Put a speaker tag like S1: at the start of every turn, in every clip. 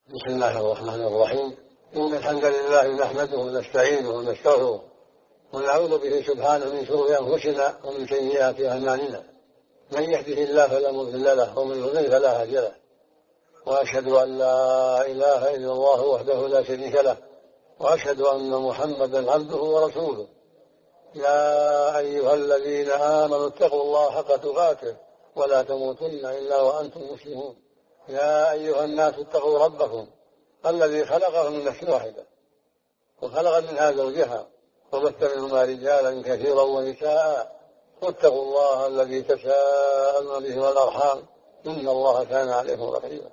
S1: بسم الله الرحمن الرحيم. إن الحمد لله نحمده ونستعينه ونستغفره ونعوذ به سبحانه من شرور أنفسنا ومن سيئات أعمالنا. من يهده الله فلا مضل له ومن يضلل فلا هادي له، وأشهد أن لا إله إلا الله وحده لا شريك له، وأشهد أن محمدا عبده ورسوله. يا أيها الذين آمنوا اتقوا الله حق تقاته ولا تموتن إلا وأنتم مسلمون. يا أيها الناس اتقوا ربكم الذي خلقكم من نفس واحدة وخلق منها زوجها وبث منهما رجالا كثيرا ونساء، واتقوا الله الذي تساءلون به والأرحام إن الله كان عليكم رقيبا.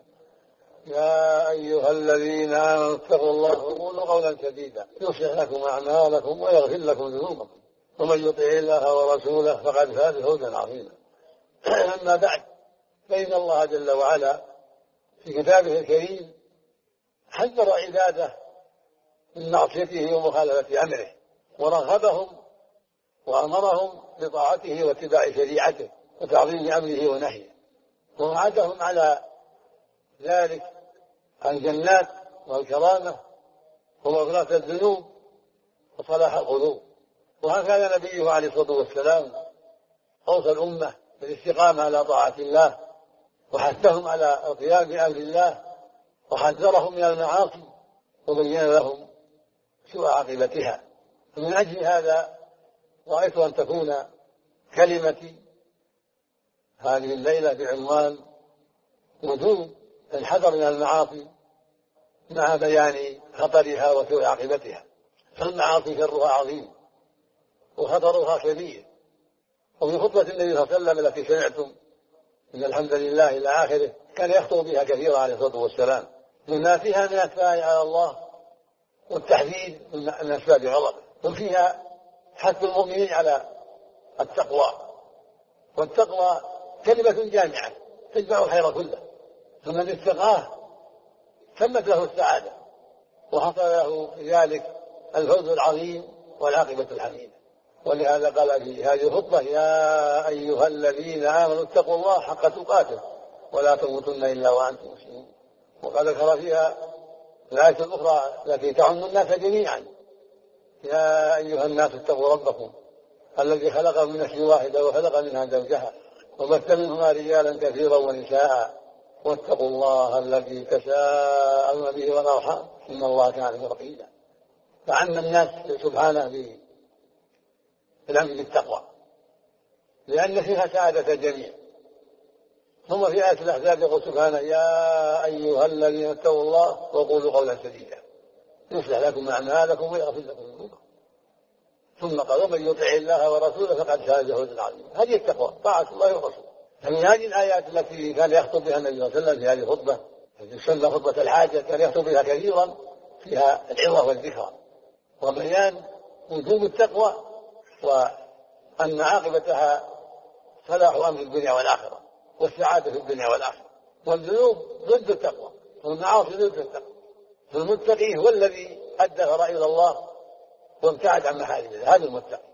S1: يا أيها الذين آمنوا اتقوا الله وقولوا قولا سديدا يصلح لكم أعمالكم ويغفر لكم ذنوبكم، ومن يطع الله ورسوله فقد فاز فوزا عظيما. أما بعد، فإن الله جل وعلا في كتابه الكريم حذر عباده من معصيته ومخالفة أمره، ورغبهم وأمرهم بطاعته واتباع شريعته وتعظيم أمره ونهيه، ووعدهم على ذلك الجنات والكرامة ومغفرة الذنوب وصلاح القلوب. وهكذا نبيه عليه الصلاة والسلام أوصى الأمة بالاستقامة على طاعة الله، وحثهم على القيام بأمر الله، وحذرهم من المعاصي وبين لهم سوء عاقبتها. ومن أجل هذا رأيت أن تكون كلمتي هذه الليلة بعنوان وجوب الحذر من المعاصي مع بيان خطرها وسوء عاقبتها. فالمعاصي شرها عظيم وخطرها كبير. وفي خطبة النبي صلى الله عليه وسلم التي سمعتم إن الحمد لله إلى آخره كان يخطب بها كثيرا عليه الصلاة والسلام، لما فيها من الثناء على الله والتحذير من أسباب غضبه، وفيها حث المؤمنين على التقوى. والتقوى كلمة جامعة تجمع الخير كله، فمن اتقاه تمت له السعادة وحصل له ذلك الفوز العظيم والعاقبة الحميدة. ولهذا قال في هذه الخطبة: يا أيها الذين آمنوا اتقوا الله حق تقاته ولا تموتن إلا وأنتم مسلمون. وقال ذكر فيها الآية الأخرى التي تعم الناس جميعا: يا أيها الناس اتقوا ربكم الذي خلقكم من نفس واحدة وخلق منها زوجها وبث منهما رجالا كثيرا ونساء، واتقوا الله الذي تساءلون به والأرحام إن الله كان رقيبا. فعم الناس سبحانه بالأمر بالتقوى لأن فيها سعادة الجميع. ثم في آية الأحزاب يقول سبحانه: يا أيها الذين اتقوا الله وقولوا قولا سديدا يصلح لكم أعمالكم ويغفر لكم ذنوبكم. ثم قال: ومن يطع الله ورسوله فقد فاز فوزا عظيما. هذه التقوى، طاعة الله ورسوله. فمن هذه الآيات التي كان يخطب بها النبي صلى الله عليه وسلم في هذه الخطبة التي تسمى خطبة الحاجة، كان يخطب بها كثيرا، فيها العظة والذكرى وبيان وجوب التقوى وأن عاقبتها صلاح أمر الدنيا والآخرة والسعادة في الدنيا والآخرة. والذنوب ضد التقوى والمعاصي ضد التقوى. فالمتقي هو الذي أدى فرائض الله وابتعد عن محارم الله، هذا المتقي.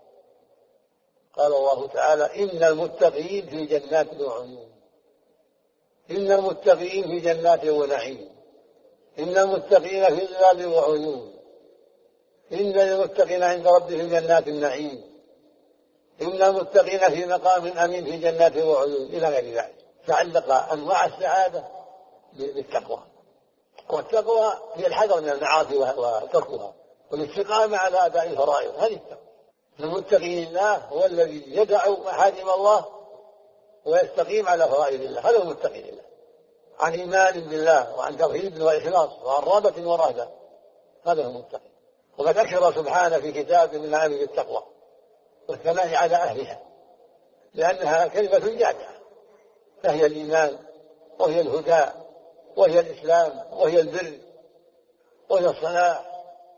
S1: قال الله تعالى: إن المتقين في جنات وعيون. إن المتقين في جنات ونعيم. إن المتقين في ظلال وعيون. إن المتقين عند ربهم جنات النعيم. إن المتقين في مقام أمين في جنات وعيون، إلى غير ذلك. فعلق أنواع السعادة بالتقوى. والتقوى هي الحذر من المعاصي وتركها والاستقامة على أداء الفرائض، هذه التقوى. المتقي لله هو الذي يدع محارم الله ويستقيم على فرائض الله، هذا هو المتقي لله، عن إيمان بالله وعن توحيد وإخلاص وعن رغبة ورهبة، هذا هو المتقي. وقد أكثر سبحانه في كتابه من الأمر بالتقوى والثناء على أهلها، لأنها كلمة جامعة، فهي الإيمان وهي الهدى وهي الإسلام وهي البر وهي الصلاح،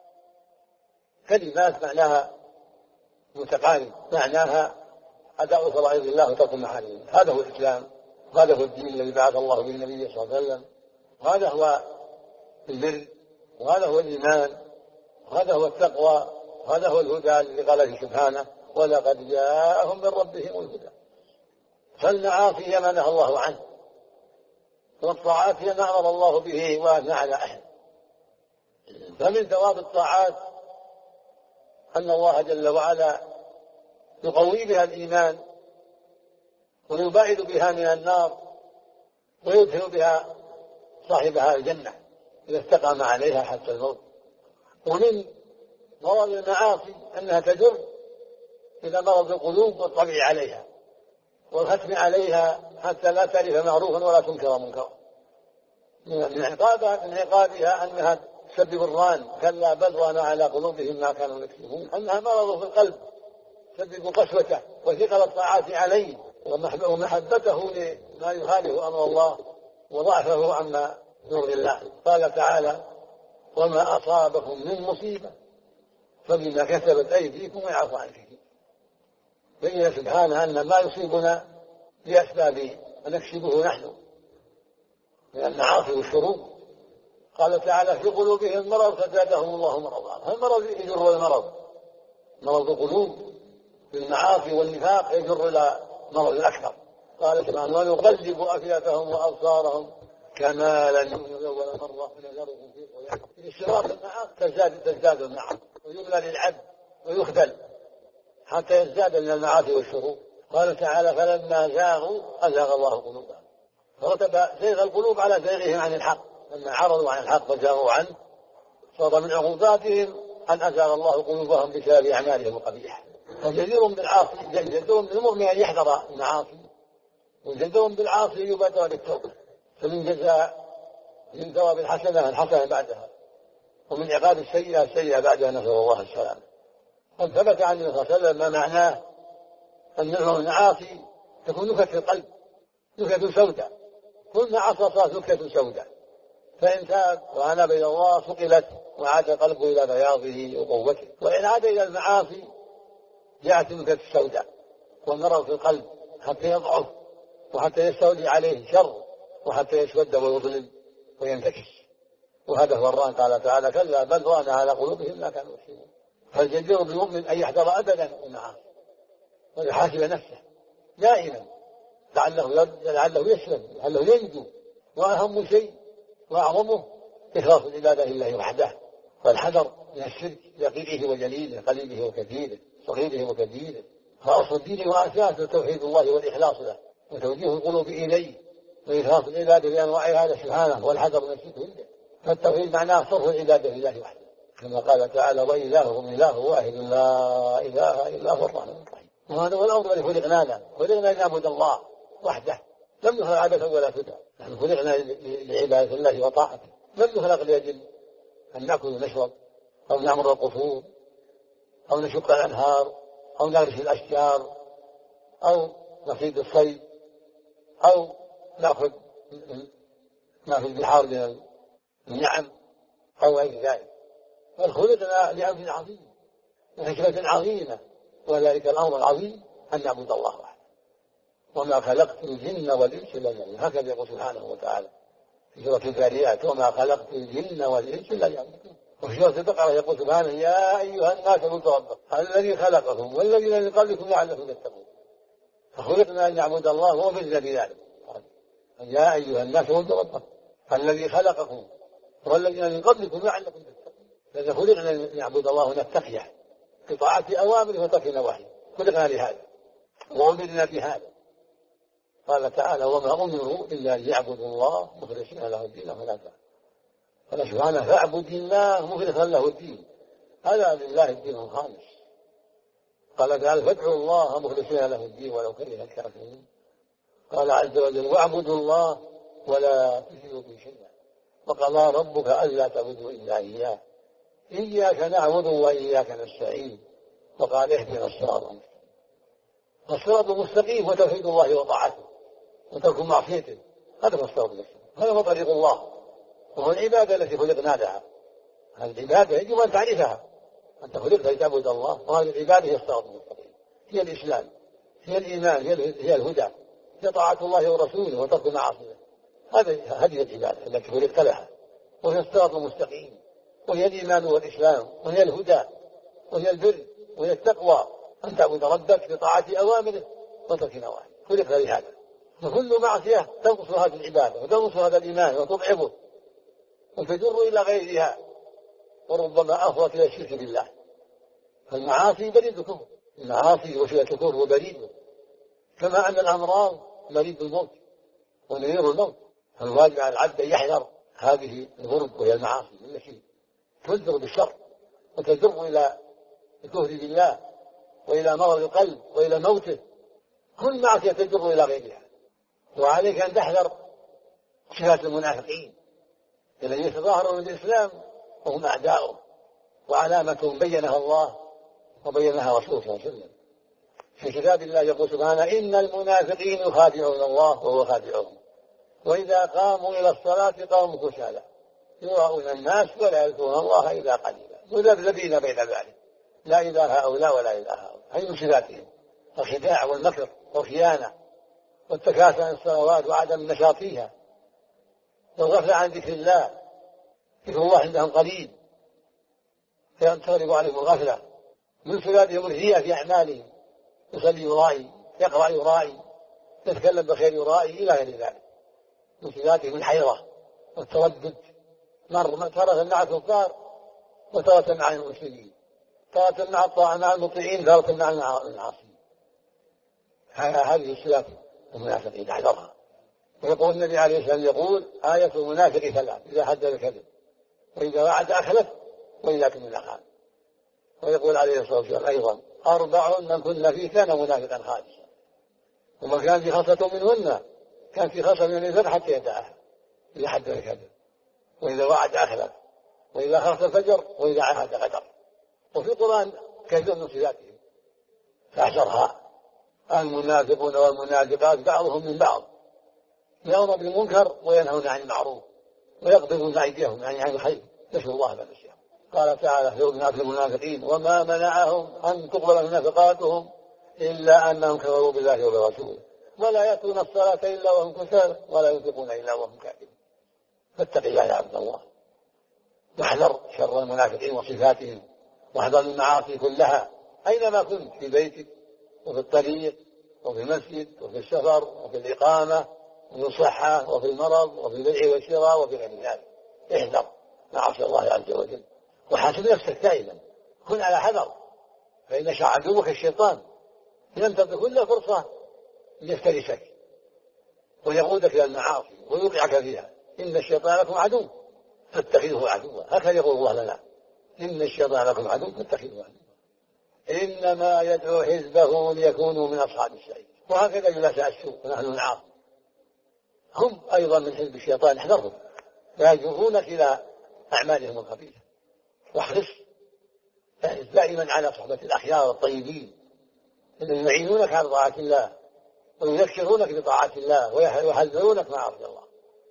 S1: كلمات معناها متقارب، معناها أداء فرائض الله وترك محارمه. هذا هو الإسلام، وهذا هو الدين الذي بعث الله به النبي صلى الله عليه وسلم، وهذا هو البر، وهذا هو الإيمان، وهذا هو التقوى، وهذا هو الهدى الذي قال فيه سبحانه: ولقد جاءهم من ربهم الهدى. فالمعاصي ما نهى الله عنه والطاعات هي ما أمر الله به وأثنى على أهله. فمن ثواب الطاعات أن الله جل وعلا يقوي بها الإيمان ويباعد بها من النار ويدخل بها صاحبها الجنة إذا استقام عليها حتى الموت. ومن مرض المعاصي أنها تجر إلى مرض القلوب والطبع عليها والختم عليها حتى لا تعرف معروفا ولا تنكر منكرا. من عقابها أنها تسبب الران، كلا بل ران على قلوبهم ما كانوا يكسبون، أنها مرض في القلب تسبب قسوته وثقل الطاعات عليه ومحبته لما يخالف أمر الله وضعفه عما يرضي الله. قال تعالى: وما أصابكم من مصيبة فبما كسبت أيديكم ويعفو عن كثير. بين سبحانه أن ما يصيبنا بأسباب نكسبه نحن من المعاصي والشرور. قال تعالى: في قلوبهم مرض فزادهم الله مرضا. المرض يجر المرض، مرض القلوب بالمعاصي والنفاق يجر إلى مرض أكثر. قال سبحانه: ونقلب أفئدتهم وأبصارهم كما لم يؤمنوا أول مرة ونذرهم في طغيانهم. اشتراك المعاصي تزداد المعاصي ويملى للعبد ويخذل حتى يزداد من المعاصي والشرور. قال تعالى: فلما زاغوا أزاغ الله قلوبهم. فرتب زيغ القلوب على زيغهم عن الحق، لما عرضوا عن الحق وزاغوا عنه صار من عقوباتهم أن أزاغ الله قلوبهم بسبب أعمالهم القبيحة. فجدير بالعاصي جدير بالمؤمن أن يحذر المعاصي، وجدير بالعاصي يبادر بالتوبة. فمن جزاء من ثواب الحسنة الحسنة بعدها، ومن عقاب السيئة بعدها، نسأل الله السلامة. قد ثبت عن النبي صلى الله عليه وسلم ما معناه أن المعاصي تكون نكتة في القلب، نكتة سوداء، كل ما عصى صارت نكتة سوداء، فإن تاب وأناب إلى الله صقلت وعاد قلبه إلى بياضه وقوته. وإن عاد إلى المعاصي جاءت النكتة السوداء والمرض في القلب حتى يضعف وحتى يستولي عليه شر وحتى يسود ويظلم وينتكس. وهذا هو الران. قال تعالى: كلا بل ران على قلوبهم ما كانوا يكسبون. فالجدير بالمؤمن أن يحذر أبدا المعاصي ويحاسب نفسه دائما لعله يسلم، لعله ينجو. وأهم شيء وأعظمه إخلاص العبادة لله وحده، والحذر من الشرك دقيقه وجليله، قليله وكثيره، صغيره وكبيره. فأصل الدين وأساسه توحيد الله والإخلاص له وتوجيه القلوب إليه وإخلاص العبادة بأنواعها سبحانه والحذر من الشرك عنده. فالتوحيد معناه صرف العبادة لله وحده، كما قال تعالى: وإلهكم إله واحد لا إله إلا هو الرحمن الرحيم. وهذا هو الأمر الذي خلقنا لنعبد الله وحده، لم نخلق عبثا ولا سدى. نحن خلقنا لعبادة الله وطاعته، لم نخلق لأجل أن نأكل ونشرب أو نعمر القصور أو نشق الأنهار أو نغرس الأشجار أو نصيد الصيد أو نأخذ ما في البحار من النعم أو غير ذلك. بل خلقنا لأمر عظيم وحكمة عظيمة، وذلك الأمر العظيم أن نعبد الله وحده. وما خلقت الجن والإنس إلا ليعبدون، هكذا يقول سبحانه وتعالى في سورة الذاريات: وما خلقت الجن والإنس إلا ليعبدون. وفي سورة البقرة يقول سبحانه: يا أيها الناس اعبدوا ربكم الذي خلقكم والذين من قبلكم لعلكم تتقون. فخلقنا أن نعبد الله وأمرنا بذلك. يا أيها الناس اعبدوا ربكم الذي خلقكم والذين من قبلكم لعلكم تتقون. لأن خلقنا أن نعبد الله ونتقيه بطاعة أوامره وترك نواهيه، خلقنا لهذا وأمرنا بهذا. قال تعالى: وما أمروا إلا ليعبدوا الله مخلصين له الدين حنفاء. قال سبحانه: فاعبد الله مخلصا له الدين، هذا لله الدين الخالص. قال تعالى: فادعوا الله مخلصين له الدين ولو كره الكافرون. قال عز وجل: واعبدوا الله ولا تشركوا به شيئا وقضى ربك ألا تعبدوا إلا إياه إياك نعبد وإياك نستعين. وقال: اهدنا الصراط المستقيم. الصراط المستقيم هو توحيد الله وطاعته وترك معصيته، هذا هو الصراط المستقيم، هذا هو طريق الله، وهو العبادة التي خلقنا لها. هذه العبادة يجب أن تعرفها، أنت خلقت لتعبد الله، وهذه العبادة هي الصراط المستقيم، هي الإسلام، هي الإيمان، هي الهدى، هي طاعة الله ورسوله وترك معاصيه. هذه العبادة التي خلقت لها، وهي الصراط المستقيم، وهي الإيمان والإسلام، وهي الهدى، وهي البر، وهي التقوى، أن تعبد ربك بطاعة أوامره وترك نواهيه. خلق لهذا، فكل معصية تنقص هذه العبادة وتنقص هذا الإيمان وتضعفه وتجر إلى غيرها، وربما أفضت إلى الشرك بالله. فالمعاصي بريد الكفر، المعاصي وسيلة الكفر وبريده، كما أن الأمراض بريد الموت ونذير الموت. فالواجب على العبد أن يحذر هذه الغرب وهي المعاصي التي تجر بالشر وتجر إلى الكفر بالله وإلى مرض القلب وإلى موته. كل معصية تجر إلى غيرها. وعليك أن تحذر صفات المنافقين الذين يتظاهرون بالإسلام وهم أعداؤه، وعلامتهم بينها الله وبينها رسوله صلى الله عليه وسلم. في كتاب الله يقول سبحانه: إن المنافقين يخادعون الله وهو خادعهم وإذا قاموا إلى الصلاة قاموا كسالى يراءون الناس ولا يذكرون الله إلا قليلا مذبذبين بين ذلك لا إله هؤلاء ولا إله هؤلاء. أي من صفاتهم الخداع والمكر والخيانة والتكاسل عن الصلوات وعدم النشاط فيها والغفلة عن ذكر الله. ذكر الله عندهم قليل فينتظر عليهم الغفلة. من صفاتهم الرياء في أعمالهم، يصلي يرائي، يقرأ يرائي، يتكلم بخير يرائي إلى غير ذلك. من صفاتهم الحيرة والتردد، تارة مع الكفار وتارة مع المسلمين، تارة مع المطيعين، تارة مع العاصين. هذه صفات المنافقين احذرها. ويقول النبي عليه الصلاة والسلام يقول: آية المنافق ثلاث: إذا حدث كذب، وإذا وعد أخلف، وإذا كمل خان. ويقول عليه الصلاة والسلام أيضا: أربع من كن فيه كان منافقا خالصا. وما كان في خاصة منهن كان في خاصة من الإنسان حتى يدعها: إذا حدث كذب، وإذا وعد أخلف، وإذا خاف الفجر، وإذا عهد غدر. وفي القرآن كثير من صفاتهم فاحذرها. المنافقون والمنافقات بعضهم من بعض، يأمرون بالمنكر وينهون عن المعروف ويقبضون أيديهم يعني عن الخير، نسأل الله من نسيهم. قال تعالى في المنافقين: وما منعهم أن تقبل منافقاتهم إلا أنهم كفروا بالله وبرسوله ولا يأتون الصلاة إلا وهم كسالى ولا ينفقون إلا وهم كارهون. فاتق الله يا عبد الله، واحذر شر المنافقين وصفاتهم، واحذر المعاصي كلها أينما كنت، في بيتك وفي الطريق وفي المسجد وفي السفر وفي الإقامة وفي الصحة وفي المرض وفي البيع والشراء وفي غير ذلك. احذر معاصي الله عز وجل، وحاسب نفسك دائما، كن على حذر، فإن عدوك الشيطان ينتظر كل فرصة ليفترسك ويقودك إلى المعاصي ويوقعك فيها. إن الشيطان لكم عدو فاتخذوه عدوا، هكذا يقول الله لنا: إن الشيطان لكم عدو فاتخذوه عدوا إنما يدعو حزبه ليكونوا من أصحاب السعير. وهكذا يلاسى السوء ونحن العاصي، هم أيضا من حزب الشيطان، احذرهم لا يجرونك إلى أعمالهم الخبيثة. واحرص دائما على صحبة الأخيار الطيبين الذين يعينونك على طاعة الله ويذكرونك بطاعة الله ويحذرونك معاصي الله.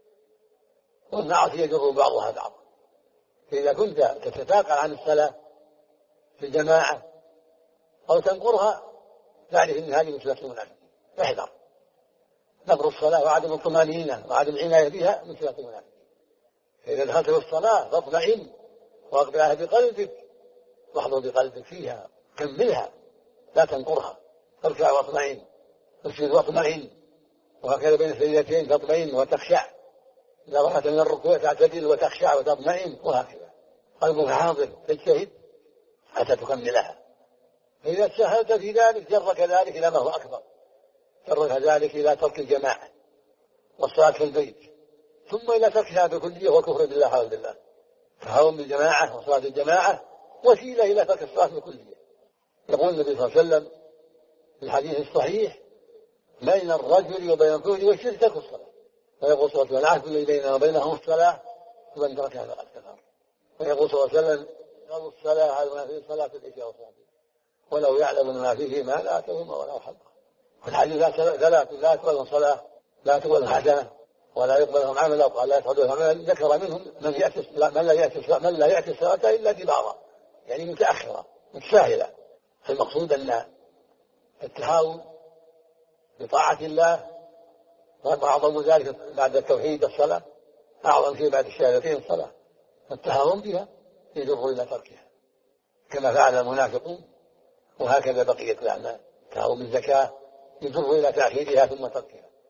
S1: والمعاصي يجر بعضها بعضا، فإذا كنت تتثاقل عن الصلاة في الجماعة أو تنقرها تعرف أن هذه مثلة المنافقين، احذر. نقر الصلاة وعدم الطمأنينة وعدم العناية بها مثلة المنافقين. فإذا دخلت في الصلاة فاطمئن واقبلها بقلبك واحضر بقلبك فيها، كملها لا تنقرها. اركع واطمئن، اسجد واطمئن، وهكذا بين السجدتين تطمئن وتخشع. إذا رفعت من الركوع تعتدل وتخشع وتطمئن، وهكذا قلبك حاضر تجتهد حتى تكملها. فإذا سهلت في ذلك جرك ذلك إلى ما هو أكبر، جرك ذلك إلى ترك الجماعة والصلاة في البيت، ثم إلى تركها بكلية والكفر بالله حول بالله. فهون بالجماعة وصلاة الجماعة وسيلة إلى ترك الصلاة بكلية. يقول النبي صلى الله عليه وسلم في الحديث الصحيح: بين الرجل وبين الكفر والشرك ترك الصلاة. ويقول صلى الله عليه وسلم: العهد الذي بيننا وبينهم الصلاة ومن تركها فقد كفر. ويقول صلى الله عليه وسلم: قالوا الصلاة على ما في صلاة العشاء والصلاة ولو يعلم ما فيه ما لا أتوهما ولا حظا. في الحديث ثلاث لا تقبل صلاة، لا تقبل حسنة، ولا يقبلهم عمل، أو قال لا يقبلهم عمل. ذكر منهم من لا يأتي الصلاة إلا دبارا، يعني متأخرة متساهلة. المقصود أن التهاون بطاعة الله، وأعظم ذلك بعد التوحيد الصلاة، أعظم شيء بعد الشهادتين الصلاة، التهاون بها يجر إلى تركها كما فعل المنافقون. وهكذا بقية الأعمال، التهاون بالزكاة يجر إلى تأخيرها ثم تركها،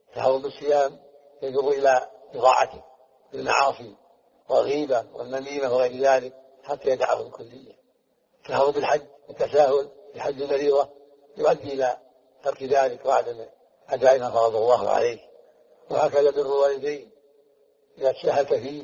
S1: التهاون بالصيام يجر إلى إضاعته بالمعاصي والغيبة والنميمة وغير ذلك حتى يدعه الكلية. التهاون بالحج والتساهل بحج المريضة يؤدي إلى ترك ذلك وعدم أداء ما فرض الله عليه. وهكذا بر الوالدين إذا تساهلت فيه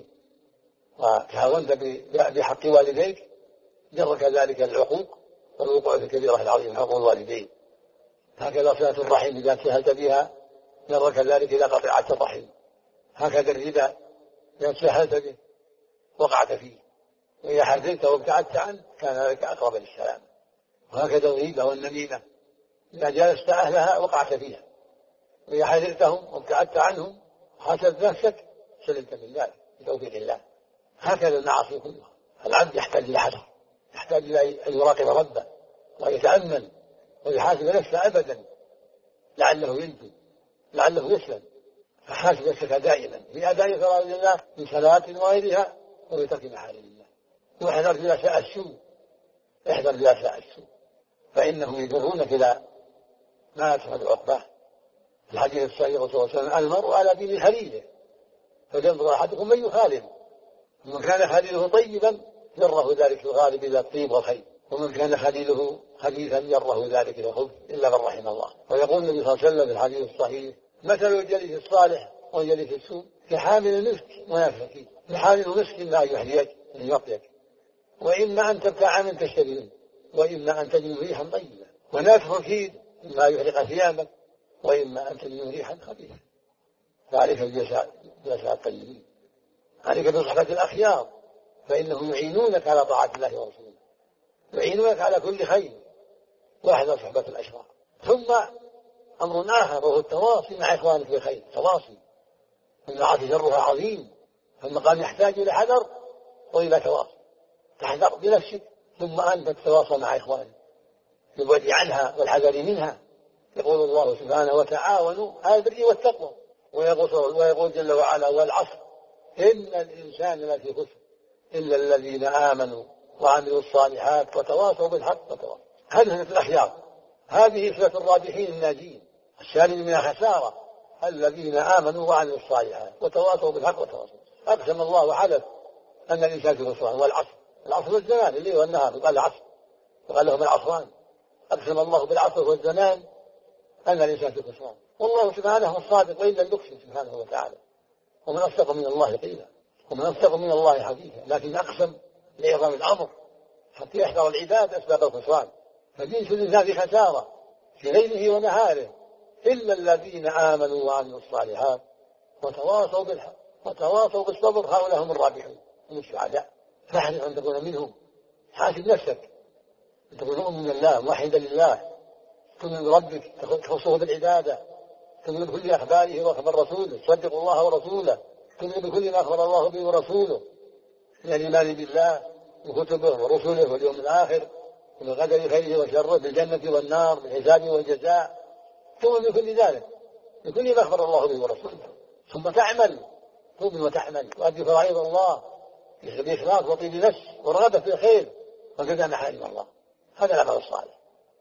S1: وتهاونت بحق والديك جرك ذلك العقوق والوقوع في الكبيرة العظيمة حقوق الوالدين. هكذا صلة الرحم إذا تساهلت بها جرك ذلك إلى قطيعة الرحم. هكذا الربا إذا تساهلت به وقعت فيه، وإذا حزنت وابتعدت عنه كان ذلك أقرب للسلام. وهكذا الغيبة والنميمة إذا جالست أهلها وقعت فيها، وإذا حذرتهم وابتعدت عنهم حسبت نفسك سلمت من ذلك بتوفيق الله. هكذا المعاصي كلها. العبد يحتاج إلى حذر، يحتاج إلى أن يراقب ربه ويتأمل ويحاسب نفسه أبدا لعله ينجو لعله يسلم. فحاسب نفسك دائما في أداء فرائض الله من صلاة وغيرها وبترك محارم الله. واحذر جلساء السوء، احذر جلساء السوء فإنهم يجرونك إلى ما يشهد عقباه. في الحديث الصحيح صلى الله عليه وسلم المرء على دين خليله فلينظر أحدكم من يخالف. ومن كان خليله طيبا جره ذلك الغالب إلى الطيب والخير، ومن كان خليله خبيثا جره ذلك إلى الخبث إلا من رحم الله. ويقول النبي صلى الله عليه وسلم في الحديث الصحيح مثل الجليس الصالح والجليس السوء كحامل المسك ونافخ فيه. كحامل المسك إما أن يحييك أن يعطيك، وإما أن تبتاع من تشتريه، وإما أن تجد ريحا طيبة. ونافخ فيه إما يحرق ثيابك وإما أن تجد ريحا خبيثا. فعليك بجلساء الطيبين، عليك بصحبة الأخيار فإنهم يعينونك على طاعة الله ورسوله، يعينونك على كل خير. واحذر صحبة الأشرار. ثم أمر آخر وهو التواصي مع إخوانك بالخير. تواصي المعاصي شرها عظيم، فالمقام يحتاج إلى حذر وإلى تواصي. تحذر بنفسك ثم أنت تتواصى مع إخوانك بالبعد عنها والحذر منها. يقول الله سبحانه وتعاونوا على البر والتقوى، ويقول جل وعلا والعصر إن الإنسان لفي خسر إلا الذين آمنوا وعملوا الصالحات وتواصوا بالحق وتواصوا. هذه صلة الأخيار، هذه صلة الرابحين الناجين. السالم من خسارة الذين آمنوا وعملوا الصالحات وتواصوا بالحق وتواصوا. أقسم الله وحلف أن الإنسان في خسران. والعصر، العصر والزمان الليل والنهار قال العصر وقال لهم العصران. أقسم الله بالعصر والزمان أن الإنسان في خسران. والله سبحانه هو الصادق وإلا يقسم سبحانه وتعالى. ومن أصدق من الله قيلا ومن أصدق من الله حديثا. لكن أقسم لعظم الأمر حتى يحذر العباد أسباب الخسران. فجنس الإنسان في خسارة في ليله ونهاره إلا الذين آمنوا وعملوا الصالحات وتواصوا بالحق وتواصوا بالصبر. هؤلاء هم الرابحون هم السعداء. فاحرص أن تكون منهم. حاسب نفسك أن تكون مؤمنا لله موحدا لله، تؤمن بربك، تخصه بالعبادة، تؤمن بكل أخباره وأخبار رسوله، تصدق الله ورسوله، تؤمن بكل ما أخبر الله به ورسوله من الإيمان بالله وكتبه ورسله واليوم الآخر وبالقدر خيره وشره بالجنة والنار بالحساب والجزاء. تؤمن بكل ذلك بكل ما أخبر الله به ورسوله. ثم تعمل، تؤمن وتعمل تؤدي فرائض الله بإخلاص وطيب نفس ورغبة في الخير وكذا محارم الله. هذا العمل الصالح،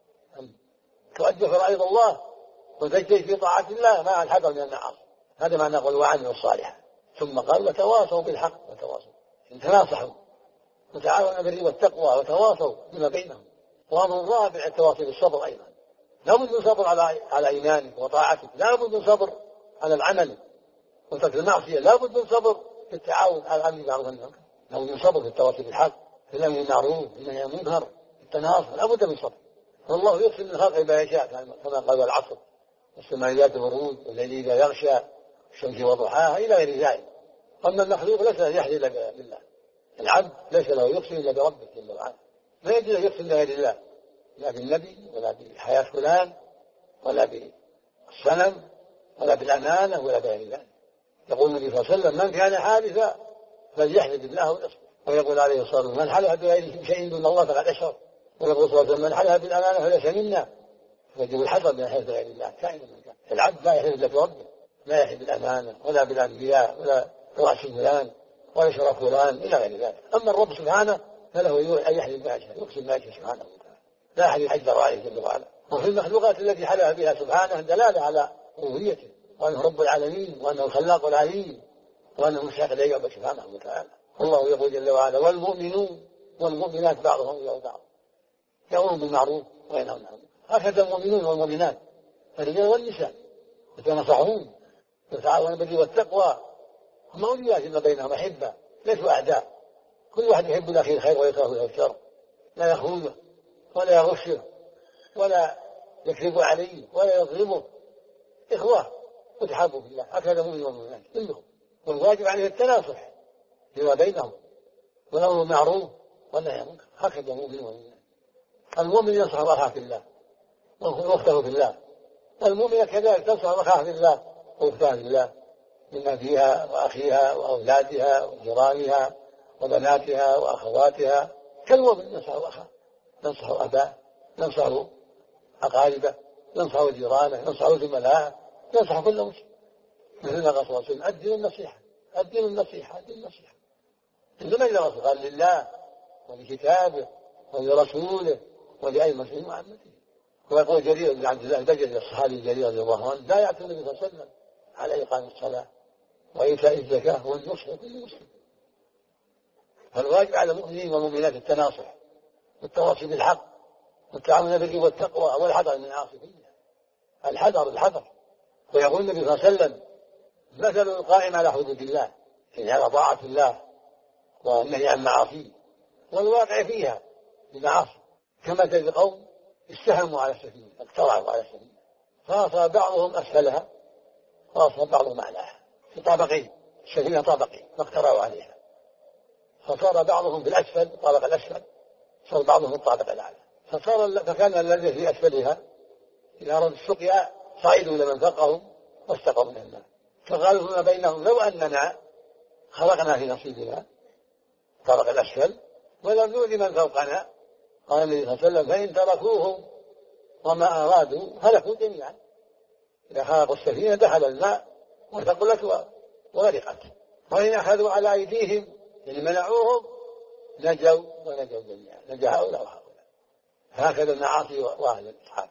S1: تؤدي فرائض الله وتجتهد في طاعة الله مع الحذر من المعاصي. هذا معنى قول وعملوا الصالحات. ثم قال وتواصوا بالحق وتواصوا، تناصحوا وتعاونوا بالبر والتقوى وتواصوا فيما بينهم. وأمر الرابع التواصي بالصبر أيضا. لا بد من صبر على إيمانك وطاعتك، لا بد من صبر على العمل وترك المعصية، لا بد من صبر في التعاون على الأمر بالمعروف والنهي عن المنكر، لا بد من صبر في التواصي بالحق في الأمر بالمعروف والنهي عن المنكر في التناصح، لا بد من صبر. والله يقسم من خلقه ما يشاء كما قال والعصر والسماء ذات البروج والليل إذا يغشى الشمس وضحاها إلى غير ذلك. أما المخلوق ليس يحلف إلا بالله. العبد ليس له يقسم إلا بربه جل وعلا، لا يجوز أن يقسم لغير الله، لا بالنبي ولا بحياة فلان ولا بالصنم ولا بالأمانة ولا بغير ذلك. يقول النبي صلى الله عليه وسلم من كان حالفا فليحلف بالله وليصمت. ويقول عليه الصلاة والسلام من حلف بغير شيء دون الله فقد أشرك. ويقول صلى الله عليه وسلم من حلف بالأمانة فليس منا. فيجب الحذر من الحلف بغير الله كائنا من كان. العبد لا يحلف إلا بربه، لا يحلف بالأمانة ولا بالأنبياء ولا برأس فلان ولا شرف فلان إلى غير ذلك. أما الرب سبحانه فله أن يحلف ما يشاء، يقسم ما يشاء سبحانه وتعالى، لا أحد يحجر عليه جل وعلا. وفي المخلوقات التي حلف بها سبحانه دلالة على ألوهيته وأنه رب العالمين، وأنه الخلاق العليم، وأنه مستحق العبادة سبحانه وتعالى. الله يقول جل وعلا: والمؤمنون والمؤمنات بعضهم أولياء بعض يأمرون بالمعروف وينهون عن المنكر. هكذا المؤمنون والمؤمنات الرجال والنساء يتناصحون ويتعاونون بالبر والتقوى، هم أولياء فيما بينهم أحبة ليسوا أعداء، كل واحد يحب لأخيه الخير ويكره له الشر، لا يخونه ولا يغشه ولا يكذب عليه ولا يظلمه، إخوة وتحابوا في الله. هكذا المؤمن والمؤمنات كلهم، والواجب عليه التناصح فيما بينهم والأمر بالمعروف والنهي عن المنكر. هكذا المؤمن والمؤمنات. المؤمن ينصح أخاه في الله واخته في الله، والمؤمنة كذلك تنصح أخاها في الله واختها في الله مما فيها وأخيها وأولادها وجيرانها وبناتها وأخواتها. كالمؤمن ينصح أخاه، ينصح أباه، ينصح أقاربه، ينصح جيرانه، ينصح زملائه، ينصح كل مسلم. مثل ما قال صلى الله عليه وسلم: الدين النصيحة، الدين النصيحة، الدين النصيحة. عندما إلى الرسول قال: لله ولكتابه ولرسوله ولأئمة وعامته. ويقول جرير بن عبد الله البجلي الصحابي جرير رضي الله عنه: لا يعتمد النبي صلى الله عليه وسلم على إقام الصلاة وإيتاء الزكاة والنصح لكل مسلم. فالواجب على المؤمنين والمؤمنات التناصح والتواصي بالحق والتعاون بالبر والتقوى والحذر من المعاصي كلها. الحذر. ويقول النبي صلى الله عليه وسلم: مثل القائم على حدود الله، يعني على طاعة الله والنهي عن معاصيه والواقع فيها بمعاصي، كمثل قوم استهموا على السفينة، اقترعوا على السفينة فأصاب بعضهم أسفلها وأصاب بعضهم أعلاها، في طابقين، السفينة طابقين فاقترعوا عليها، فصار بعضهم في الأسفل الطابق الأسفل، صار بعضهم في الطابق الأعلى، فكان الذي في أسفلها إذا أرادوا السقيا صعدوا إلى من فوقهم واستقوا من الماء، فقالوا فيما بينهم: لو أننا خلقنا في نصيبنا الطابق الأسفل ولم نؤذي من فوقنا. قال النبي صلى الله عليه وسلم: فإن تركوهم وما أرادوا هلكوا جميعا. إذا خلقوا السفينة دخل الماء وثقلت وغرقت، وإن أخذوا على أيديهم يعني منعوهم نجوا ونجوا جميعا، نجا هؤلاء وهؤلاء. هكذا المعاصي وأهل الإصحاب.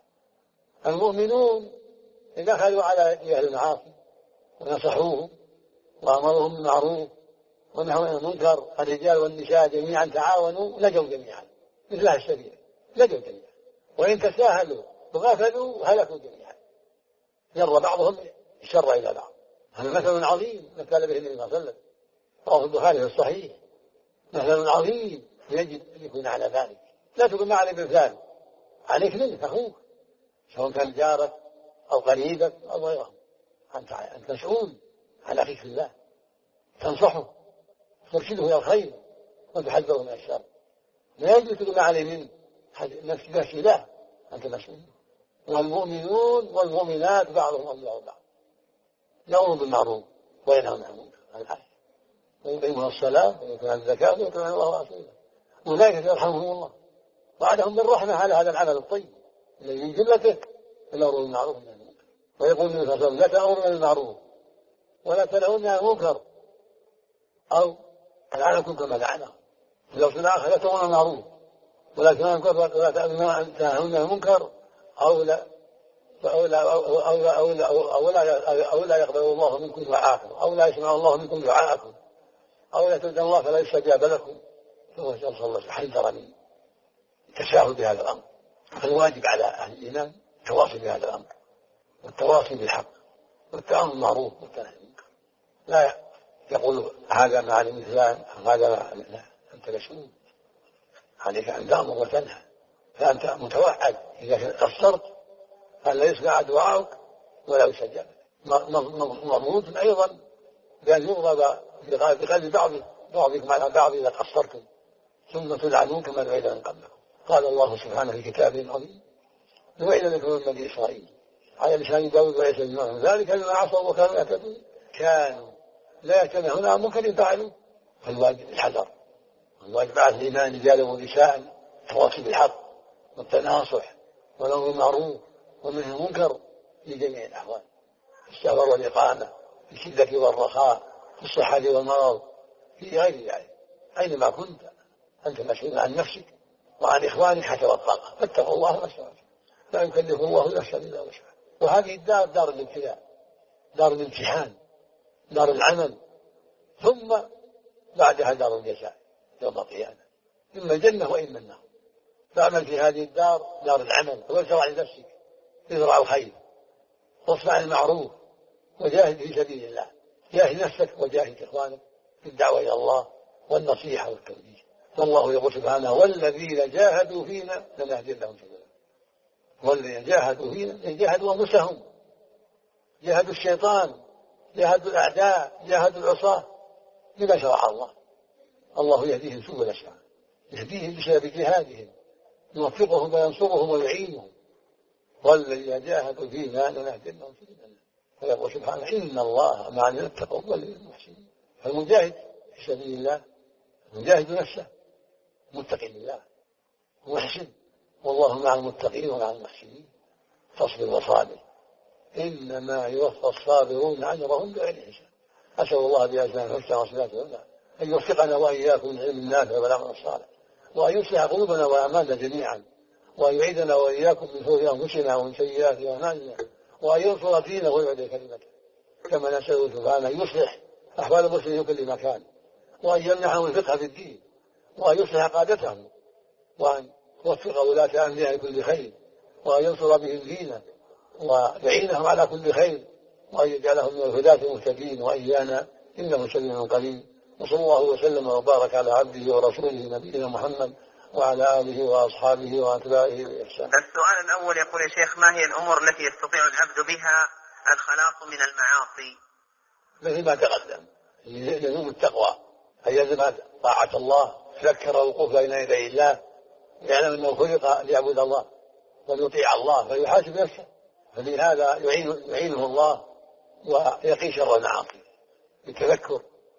S1: المؤمنون إذا أخذوا على أيدي أهل المعاصي ونصحوهم وأمرهم بالمعروف ونهوا عن المنكر، الرجال والنساء جميعا تعاونوا نجوا جميعا، مثل أهل السبيل نجوا جميعا. وإن تساهلوا وغفلوا هلكوا جميعا، يرى بعضهم الشر إلى بعض. هذا مثل عظيم مثل به النبي صلى الله عليه وسلم، رواه البخاري في الصحيح. مثل عظيم يجب أن يكون على ذلك. لا تكون على مثال، عليك منك أخوك سواء كان جارك أو قريبك أو غيره، أنت مسؤول عن أخيك في الله، تنصحه ترشده إلى الخير وتحذره من الشر. لا يجب تكون عليه من نفسي له، أنت مسؤول. والمؤمنون والمؤمنات بعضهم أولياء بعض يأمرون بالمعروف وينهون عن المنكر ويقيمون الصلاة ويؤتون الزكاة ويطيعون الله ورسوله أولئك يرحمهم الله وعدهم بالرحمة على هذا العمل الطيب الذي من جملته الأمر بالمعروف والنهي عن المنكر. ويقول النبي صلى الله عليه وسلم: لا تأمرون بالمعروف ولا تنهون عن المنكر أو ألعنكم كما لعنهم. لو في الآخر لا تأمرون بالمعروف ولا تنهون عن المنكر أو لا يقبل الله منكم دعاءكم أو لا يسمع الله منكم دعاءكم أو لا تدعوا الله فلا يستجاب لكم. فهو صلى الله عليه وسلم حذر من التساهل بهذا الأمر. فالواجب على أهل الإيمان التواصي بهذا الأمر والتواصي بالحق والتعاون بالمعروف والتنهي عن المنكر. لا يقول هذا مع الإنسان هذا مع لا، أنت مسؤول، عليك أن تأمر وتنهى، فأنت متوعد إذا قصرت فلا يسمع دعاءك ولا يستجاب. مضبوط أيضا بأن يغضب بقلب بعضكم على بعض إذا قصرتم ثم تلعنون كما لعن من قبلكم. قال الله سبحانه في كتابه عظيم: وإلى ذكر من بني إسرائيل على لسان داود وعيسى بن مريم ذلك بما عصوا وكانوا يعتدون كانوا لا يتناهون عن منكر فعلوه. فالواجب الحذر، الواجب على الإيمان رجالا ونساء التواصي بالحق والتناصح والأمر بالمعروف والنهي عن المنكر في جميع الأحوال، في السفر والإقامة، في الشدة والرخاء، في الصحة والمرض، في غير ذلك. أينما كنت أنت مسؤول عن نفسك وعن إخوانك حسب الطاقة، فاتقوا الله ما استطعتم، لا يكلف الله نفسا إلا وسعها. وهذه الدار دار الابتلاء، دار الامتحان، دار العمل، ثم بعدها دار الجزاء يوم القيامة، إما الجنة وإما النار. فاعمل في هذه الدار دار العمل، وازرع لنفسك، ازرع الخير واصنع المعروف وجاهد في سبيل الله، جاهد نفسك وجاهد إخوانك في الدعوة إلى الله والنصيحة والتوجيه. والله يقول سبحانه: والذين جاهدوا فينا لنهدينهم سبلا. والذين جاهدوا فينا جاهدوا أنفسهم، جاهدوا الشيطان، جاهدوا الأعداء، جاهدوا العصاة بما شرع الله. الله يهديهم سبل السلام، يهديهم بسبب جهادهم، يوفقهم وينصرهم ويعينهم. والذين جاهدوا فينا لنهدينهم سبلا. ويقول سبحانه: إن الله مع الذين اتقوا والذين المحسنين. فالمجاهد في سبيل الله مجاهد نفسه متقي لله محسن، والله مع المتقين ومع المحسنين. فاصبر وصابر إنما يوفى الصابرون أجرهم بغير حساب. أسأل الله بأسمائه الحسنى وصفاته العلى أن يوفقنا وإياكم من علم النافع والعمل الصالح، وأن يصلح قلوبنا وأعمالنا جميعا، وأن يعيذنا وإياكم من شرور أنفسنا ومن سيئات أعمالنا، وأن ينصر دينه ويعلي كلمته. كما نسأل سبحانه أن يصلح أحوال المسلمين في كل مكان، وأن يمنحهم الفقه في الدين، وأن يصلح قادتهم، وأن يوفق ولاة أمرها لكل خير، وأن ينصر بهم دينه ويعينهم على كل خير، وأن يجعلهم من الهداة المهتدين، وإيانا إنه سميع قريب. وصلى الله وسلم وبارك على عبده ورسوله نبينا محمد وعلى آله وأصحابه وأتباعه بإحسان.
S2: السؤال الأول يقول: يا شيخ، ما هي الأمور التي يستطيع العبد بها الخلاص من المعاصي؟
S1: مثل ما تقدم، لزوم التقوى، أن يلزم طاعة الله، تذكر الوقوف بين يدي الله، يعلم أنه خلق ليعبد الله ويطيع الله فيحاسب نفسه. فلهذا يعينه الله ويقي شر المعاصي بالتذكر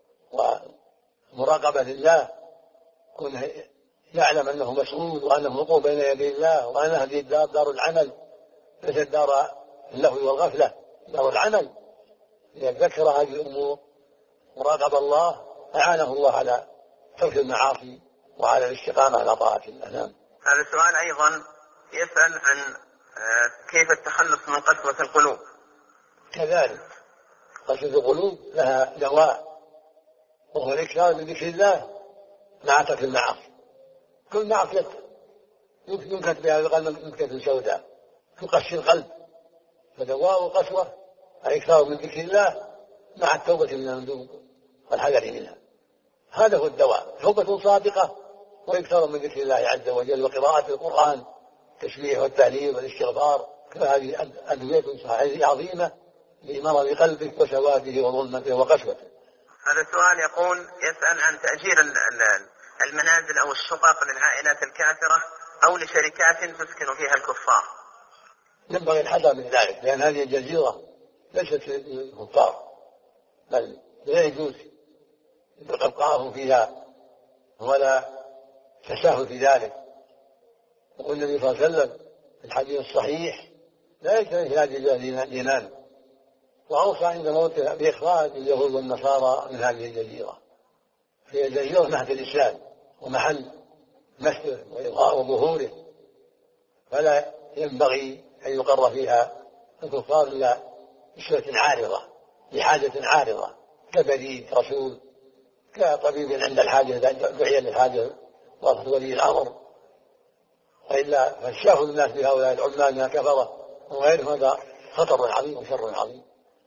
S1: ومراقبة لله، كونه يعلم أنه مسؤول وأنه وقوف بين يدي الله، وأن هذه الدار دار العمل ليست دار اللهو والغفلة، دار العمل. يذكر هذه الأمور مراقب الله أعانه الله على ترك المعاصي وعلى الاستقامة على طاعة الله. نعم.
S2: هذا السؤال أيضا يسأل عن كيف التخلص من قسوة القلوب.
S1: كذلك قسوة القلوب لها دواء، وهو الإكثار من ذكر الله مع ترك المعاصي. كل معصية ينكت بها القلب نكتة سوداء تقسي القلب، فدواء القسوة الإكثار من ذكر الله مع التوبة من الذنوب والحذر منها. هذا هو الدواء، توبة صادقة وإكثار من ذكر الله عز وجل وقراءة القرآن، التسبيح والتهليل والاستغفار. هذه أدوية عظيمة لمرض قلبك وسواده وظلمته وقسوته.
S2: هذا السؤال يقول: يسأل عن تأجير المنازل أو الشقق للعائلات الكافرة أو لشركات تسكن فيها الكفار.
S1: ينبغي الحذر من ذلك، لأن هذه الجزيرة ليست للكفار، بل لا يجوز إبقاءهم فيها ولا تساهل في ذلك. وقال النبي صلى الله عليه وسلم في الحديث الصحيح: لا يجتمع في هذه الجزيرة دينان، وأوصى عند موته بإخراج اليهود والنصارى من هذه الجزيرة. هي جزيرة مهد الإسلام ومحل مسجد وظهوره، فلا ينبغي أن يقر فيها الكفار إلا بصفة عارضة، لحاجة عارضة، كبريد رسول، كطبيب عند الحاجة دعي للحاجة وولي الأمر. وإلا فالشاف الناس بهؤلاء العمال من الكفرة وغيرهم هذا خطر عظيم وشر عظيم.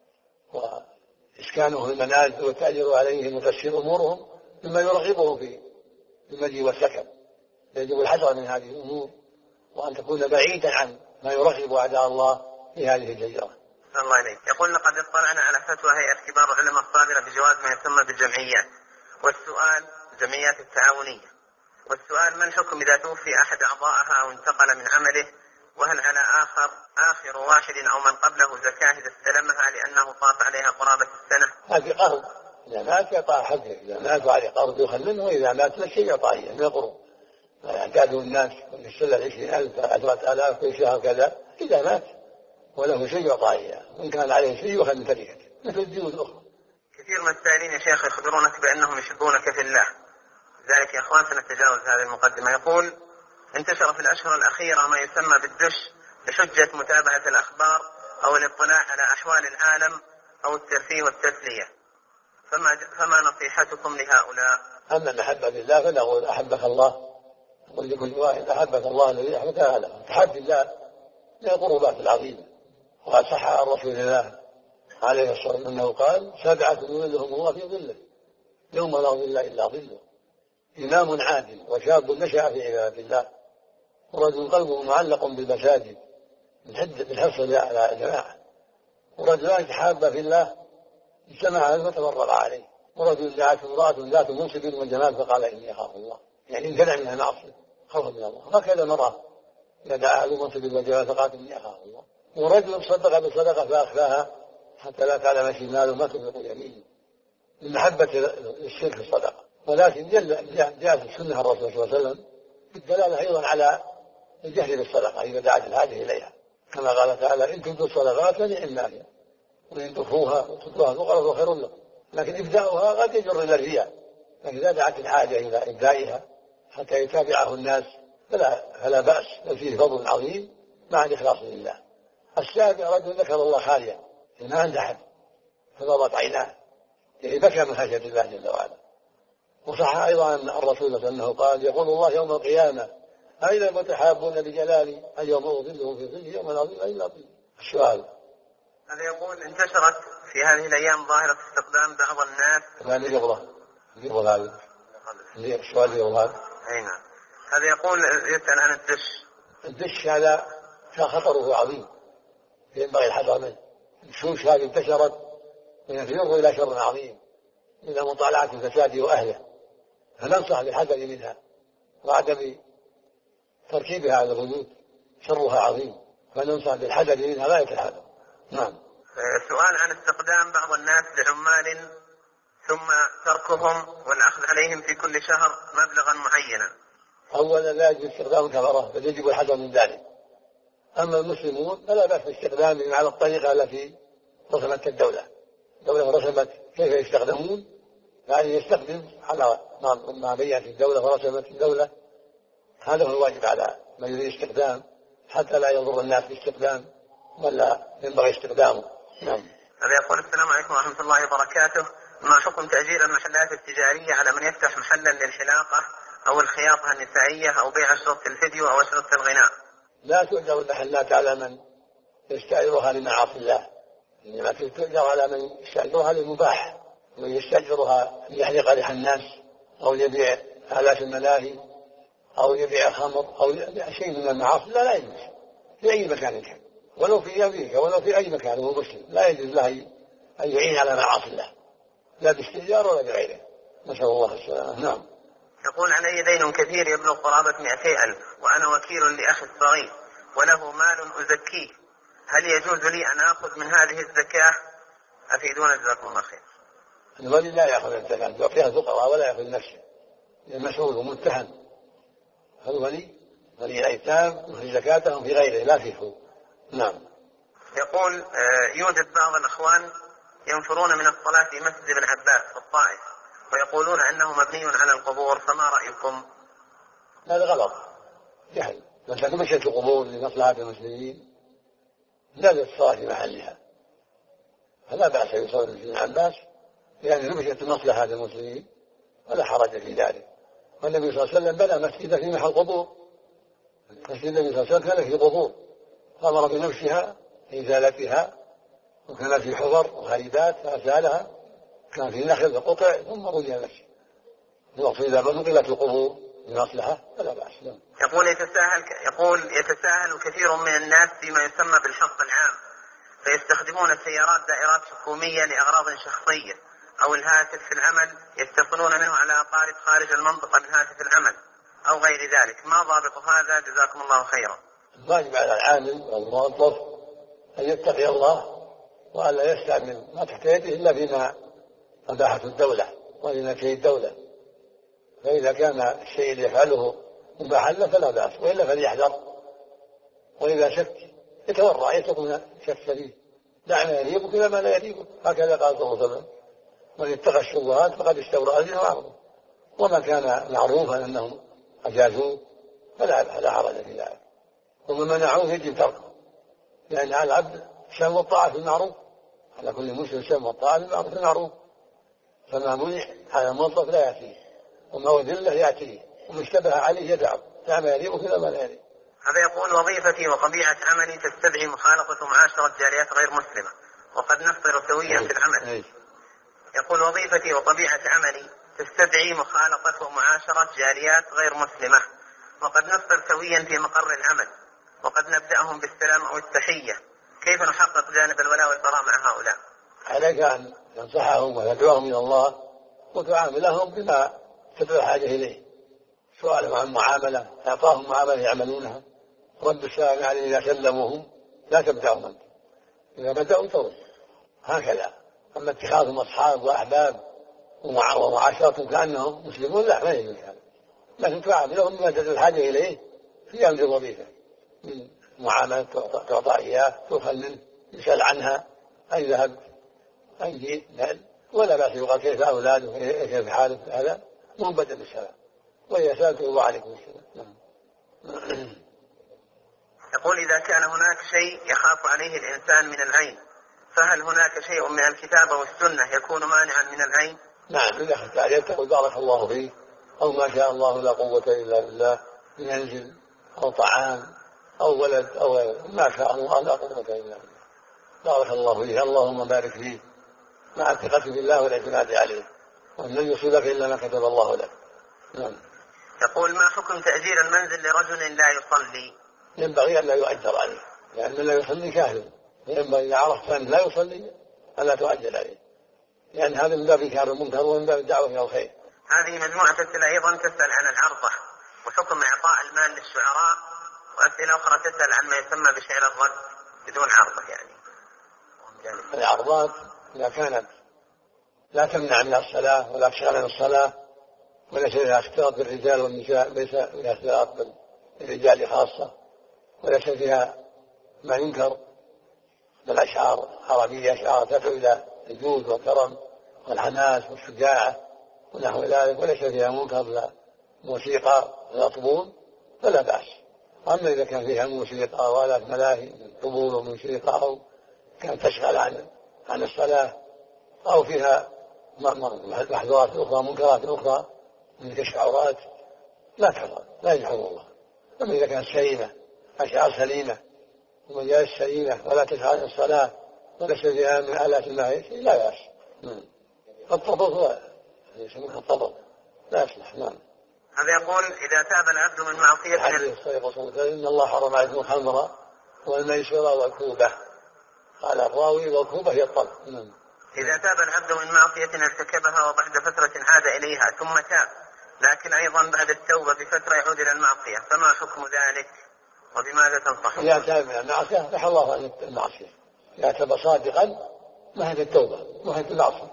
S1: وإسكانه في المنازل والتأجير عليهم وتسهيل أمورهم مما يرغبه في المجيء والسكن. يجب الحذر من هذه الأمور، وأن تكون بعيدا عن ما يرغب أعداء الله في هذه الجزيرة.
S2: الله إليك. يقول: لقد اطلعنا على فتوى هيئة كبار العلماء الصادرة بجواز ما يسمى بالجمعيات، والسؤال الجمعيات التعاونية، والسؤال: ما الحكم إذا توفي أحد أعضائها أو انتقل من عمله، وهل على آخر واحد أو من قبله زكاة إذا استلمها لأنه طاف عليها قرابة السنة؟
S1: هذه قرض، إذا مات يعطى حقه، إذا مات عليه قرض يؤخذ منه، وإذا مات لا شيء يعطى من القروض. يعتادوا الناس يستلم 20,000 10,000 كل شهر كذا، إذا مات وله شيء يعطى إياه، وإن كان عليه شيء يؤخذ من تركته مثل الديون الأخرى.
S2: كثير من السائلين يا شيخ يخبرونك بأنهم يحبونك في الله، لذلك يا أخوان سنتجاوز هذه المقدمة. يقول: انتشر في الأشهر الأخيرة ما يسمى بالدش بحجة متابعة الأخبار أو الاطلاع على أحوال العالم أو الترفيه والتسلية، فما نصيحتكم لهؤلاء؟
S1: أما المحبة بالله فنقول أحبك الله، قل لكل واحد أحبك الله الذي أحبك له. تحدي الله من القربات العظيمة. وقد صح عن رسول الله عليه الصلاة والسلام أنه قال: 7 يظلهم الله في ظله يوم لا ظل إلا ظله: إمام عادل، وشاب نشأ في عبادة الله، ورجل قلبه معلق بالمساجد بالحرص على الجماعة، ورجلان تحابا في الله اجتمعا فتفرقا عليه، ورجل دعته امرأة ذات منصب وجمال فقال: إني أخاف الله، يعني امتنع منها معصية خوفا من الله. هكذا المرأة إذا دعا له منصب وجمال فقالت: إني أخاف الله. ورجل صدق بصدقة فأخفاها حتى لا تعلم شماله ما تنفق يمينه، من محبة الشرك في الصدقة. ولكن جاءت السنة عن الرسول صلى الله عليه وسلم بالدلالة أيضا على الجهل بالصدقة إذا دعت الحاجة إليها، كما قال تعالى: إن تبدوا الصدقات فنعم هي، وإن تخفوها وتؤتوها الفقراء فهو خير لكم. لكن إبداؤها قد يجر إلى الرياء، لكن إذا دعت الحاجة إلى إبدائها حتى يتابعه الناس فلا بأس، بل فيه فضل عظيم مع الإخلاص لله. السابع: رجل ذكر الله خاليا ما عنده أحد فضرت عيناه، يعني بكى من خشية الله جل وعلا. وصح أيضا أن الرسول صلى الله عليه وسلم قال: يقول الله يوم القيامة: أين المتحابون بجلالي؟ اليوم أظلهم في ظله يوم لا ظل إلا ظله. السؤال:
S2: هذا يقول: انتشرت في هذه الأيام ظاهرة استخدام بعض الناس.
S1: قبل هذا السؤال هذا.
S2: أي نعم. هذا يقول: يسأل عن
S1: الدش هذا خطره عظيم، ينبغي الحذر منه. الشوش هذه انتشرت ويجر إلى شر عظيم، إلى مطالعة الفساد وأهله، فننصح بالحذر منها وعدم تركيبها على الوجود، شرها عظيم، فننصح بالحذر منها لا يتحذر. نعم.
S2: سؤال عن استخدام بعض الناس لعمال ثم تركهم والأخذ عليهم في كل شهر مبلغا معينا.
S1: أولا لا يجوز استخدام الكفرة، بل يجب الحذر من ذلك. أما المسلمون فلا بأس باستخدامهم على الطريقة التي رسمت الدولة رسمت كيف يستخدمون، يعني يستخدم على ما بيّنت الدولة ورسمت الدولة. هذا هو الواجب على من يريد استخدام، حتى لا يضر الناس باستخدام ولا ينبغي استخدامه. نعم.
S2: هذا يقول: السلام عليكم ورحمة الله وبركاته، ما حكم تأجير المحلات التجارية على من يفتح محلا للحلاقة أو الخياطة النسائية أو بيع أشرطة الفيديو أو أشرطة الغناء؟
S1: لا تؤجر المحلات على من يستأجرها لمعاصي الله، إنما تؤجر على من يستأجرها للمباح، ومن يستأجرها ليحلق لحى الناس أو يبيع آلات الملاهي أو يبيع خمر أو يبيع شيء من المعاصي لا يجوز في أي مكان كان، ولو في أمريكا ولو في أي مكان هو مسلم لا يجوز له أن يعين على معاصي الله، لا باستئجار ولا بغيره، نسأل الله السلامة. نعم.
S2: يقول: علي دين كثير يبلغ قرابة 200,000 وأنا وكيل لأخي الصغير وله مال أزكيه، هل يجوز لي أن آخذ من هذه الزكاة؟ أفيدونا جزاكم الله خير.
S1: الولي لا يأخذ الزكاة، يعطيها الفقراء ولا يأخذ نفسه، المسؤول ومتهم. الولي ولي الأيتام يخرج زكاتهم في غيره لا فيه هو. نعم.
S2: يقول: يوجد بعض الأخوان ينفرون من الصلاة في مسجد ابن عباس في الطائف ويقولون أنه مبني على القبور، فما رأيكم؟
S1: هذا غلط، جهل. مثلا مشيت القبور لمصلحة المسلمين زادت الصلاة في محلها، فلا بأس يصلي في ابن عباس لأن مشيت مصلحة المسلمين ولا حرج في ذلك. والنبي صلى الله عليه وسلم بنى مسجدا في محل قبور، مسجد النبي صلى الله عليه وسلم كان في قبور فأمر بنفسها إزالتها، وكان في حفر وهريبات فأزالها، كان في نخل فقطع ثم رجع المسجد. الوقت إذا نقلت القبور لمصلحة فلا بأس.
S2: يقول يتساهل كثير من الناس فيما يسمى بالحق العام، فيستخدمون السيارات دائرات حكومية لأغراض شخصية أو الهاتف في العمل يتصلون منه على أقارب خارج المنطقة من هاتف العمل أو غير ذلك، ما ضابط هذا؟ جزاكم الله خيرا.
S1: الواجب على العامل والموظف أن يتقي الله وألا يستعمل ما تحت يده إلا فيما أباحته الدولة ولنكيه الدولة، فإذا كان الشيء اللي يفعله مباحا له فلا بأس، وإلا فليحذر، وإذا شك يتورع يترك شك فيه، دع ما يليق إلى ما لا يليق، هكذا قال صلى الله عليه وسلم: من اتقى الشبهات فقد استبرأ دينه وعرضه. وما كان معروفا أنهم أجازوه فلا حرج في ذلك، ومن منعوه يجب تركه، لأن على العبد شأن الطاعة في المعروف على كل مسلم سلم والطاعة بالمعروف، فما منع على الموظف لا يأتيه، وما وذله يأتيه، وما اشتبه عليه يدعه، لا ما يليق ولا ما لا يليق.
S2: هذا يقول: وظيفتي وطبيعة عملي تستدعي مخالطة معاشرة جاليات غير مسلمة، وقد نفطر سويا في العمل. يقول: وظيفتي وطبيعة عملي تستدعي مخالطة ومعاشرة جاليات غير مسلمة، وقد نفطر سويا في مقر العمل، وقد نبدأهم بالسلام أو التحية، كيف نحقق جانب الولاء والبراء مع هؤلاء؟
S1: عليك أن تنصحهم وتدعوهم إلى الله وتعاملهم بما تدعو الحاجة إليه، سؤالهم عن معاملة، إعطاهم معاملة يعملونها، رد السلام عليه إذا سلموهم، لا تبدأهم أنت، إذا بدأوا ترد، هكذا. أما اتخاذهم أصحاب وأحباب ومعاشرتهم كأنهم مسلمون، لا، ما يجوز هذا، لكن تعاملهم بما تدعو الحاجة إليه في أمر الوظيفة، من معاملة تعطى إياه، تؤخذ منه، يسأل عنها، أين ذهبت، أين جئت، ولا بأس يقال كيف أولاده كيف حالك، هذا مو بدل بالسلام، وإذا سألت الله عليكم السلام.
S2: يقول: إذا كان هناك شيء يخاف عليه الإنسان من العين، فهل هناك شيء من الكتاب والسنة يكون مانعا من العين؟
S1: نعم، إذا أخذت عليه تقول بارك الله فيه، أو ما شاء الله لا قوة إلا بالله، ينزل أو طعام أو ولد أو ما شاء الله لا قوة إلا بالله، بارك الله فيه، اللهم بارك فيه، مع الثقة بالله والاعتماد عليه، ولن يصيبك إلا ما كتب الله لك. نعم.
S2: يقول: ما حكم تأجير المنزل لرجل لا يصلي؟
S1: ينبغي أن لا يؤجر عليه، لأن من لا يصلي كافر، ينبغي إذا عرفت أن لا يصلي ألا تؤجر عليه، لأن هذا من باب إنكار المنكر ومن باب الدعوة إلى الخير.
S2: هذه مجموعة أسئلة أيضا تسأل عن العرضة وحكم إعطاء المال للشعراء، وأسئلة أخرى تسأل عن ما يسمى بشعر الرد بدون عرضة. يعني
S1: العرضات إذا كانت لا تمنع من الصلاة ولا تشغل عن الصلاة، وليس فيها اختلاط بالرجال والنساء، ليس فيها اختلاط بالرجال خاصة، وليس فيها ما ينكر من أشعار عربية، أشعار تدعو إلى الجود والكرم والحماس والشجاعة ونحو ذلك، وليس فيها منكر لا موسيقى ولا طبول، فلا بأس. أما إذا كان فيها موسيقى ولا ملاهي من طبول وموسيقى، أو كان تشغل عن الصلاة، أو فيها محظورات أخرى، منكرات أخرى من كالشعارات، لا تحضر، لا يجحظ الله. أما إذا كانت سليمة، أشعار سليمة ومجالس سليمة، ولا تشغل عن الصلاة، وليس فيها من آلات المعيشة، لا بأس. الطبل هو يسمونه الطبل، لا يصلح. نعم.
S2: هذا يقول: إذا تاب العبد من معصية،
S1: إن الله حرم عليكم الخمر والميسر والكوبة، قال الراوي والكوبة هي الطبل.
S2: إذا تاب العبد من معصية ارتكبها وبعد فترة عاد إليها ثم تاب، لكن أيضا بعد التوبة بفترة يعود إلى المعصية، فما حكم ذلك وبماذا تنصح؟
S1: إذا تاب من المعصية رحم الله عن المعصية، إذا تاب صادقا ما هي التوبة، ما هي المعصية،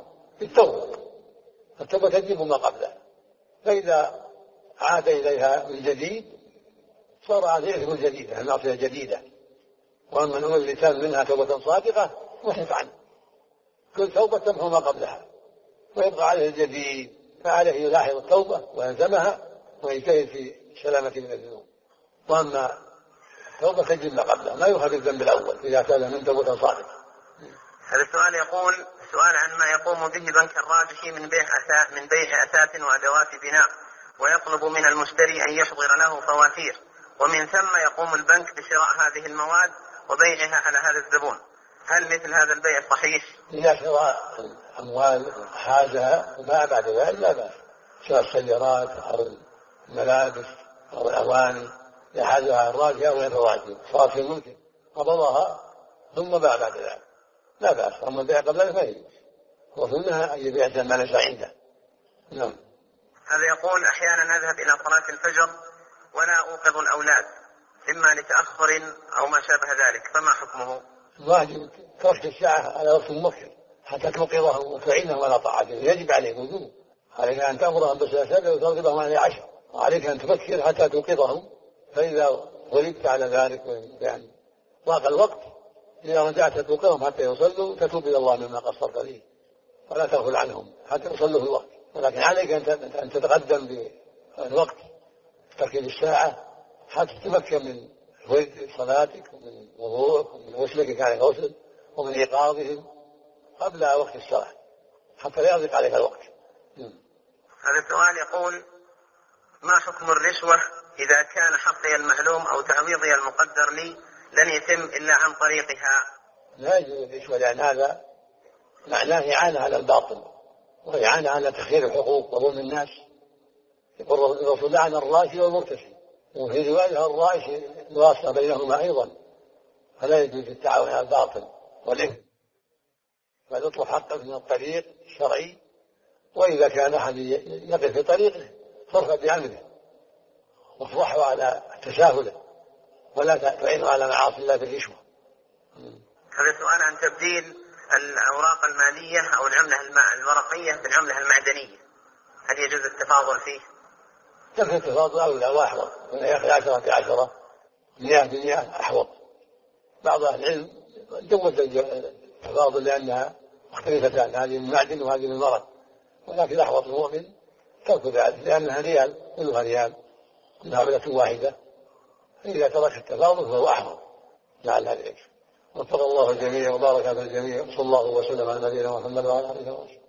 S1: التوبة تجيب ما قبله، فإذا عاد إليها من جديد صار عليه إثم جديدة، المعصية جديدة. وأما نقول اللسان منها توبة صادقة وحف عنه، كل توبة تمحو ما قبلها ويبقى عليه الجديد، فعليه يلاحظ التوبة ويلزمها ويجتهد في سلامة من الذنوب. وأما التوبة تجب ما قبلها، ما يؤخذ الذنب الأول إذا كان من توبة صادقة.
S2: هذا السؤال يقول: سؤال عن ما يقوم به بنك الراجحي من بيع أثاث وأدوات بناء، ويطلب من المشتري أن يحضر له فواتير، ومن ثم يقوم البنك بشراء هذه المواد وبيعها على هذا الزبون، هل مثل هذا البيع صحيح؟
S1: إذا شراء أموال حاجها وما بعد ذلك لا بأس، شراء السيارات أو الملابس أو الأواني يحاجها الراجع وغير الراجع، صار في ملكه قبضها ثم باع بعد ذلك لا بأس. أما البيع قبل ذلك ما يجوز، وسنها أن يبيع ما ليس عنده. نعم.
S2: هذا يقول: أحيانا أذهب إلى صلاة الفجر ولا أوقظ الأولاد، إما لتأخر أو ما شابه ذلك، فما حكمه؟
S1: واجب ترك الساعة على وقت مبكر حتى توقظهم وتعينهم على طاعته، يجب عليك وجوب، عليك أن تأمرهم بالصلاة وترغبهم على 10، وعليك أن تفكر حتى توقظهم، فإذا غلبت على ذلك يعني ضاق الوقت إذا رجعت توقظهم حتى يصلوا تتوب إلى الله مما قصرت فيه، ولا تغفل عنهم حتى يصلوا في الوقت. ولكن عليك أن تتقدم بالوقت، تركب الساعة حتى تتمكن من صلاتك ومن وضوءك ومن غسلك كان غسل ومن إيقاظهم قبل وقت الصلاة حتى لا يضيق عليك الوقت.
S2: هذا السؤال يقول: ما حكم الرشوة إذا كان حقي المعلوم أو تعويضي المقدر لي لن يتم إلا عن طريقها؟
S1: لا يجوز الرشوة، لأن هذا معناه إعانة على الباطل وإعانة على تخيير الحقوق وظلم الناس. يقول الرسول لعن الراشي والمرتشي، وفي رواية الراشي الواسطة بينهما أيضا، فلا يجوز التعاون على الباطل والإثم، بل يطلب حقه من الطريق الشرعي، وإذا كان أحد يقف في طريقه فارفع بعمله وافضحه على تساهله، ولا تعينه على معاصي الله بالرشوة.
S2: هذا سؤال عن تبديل الأوراق المالية أو العملة الورقية بالعملة المعدنية، هل يجوز التفاضل فيه؟
S1: يمكن التفاضل أولى وأحوط، يا أخي 10 ب10 100 أحوط. بعض أهل العلم جوز التفاضل لأنها مختلفتان، هذه من المعدن وهذه من الورق، ولكن أحوط المؤمن ترك ذلك لأنها ريال، كلها ريال، كلها عملة واحدة، فإذا ترك التفاضل فهو أحوط. لعل هذا يكفي. وفق الله الجميع وبارك على الجميع، صلى الله وسلم على نبينا محمد وعلى آله وصحبه.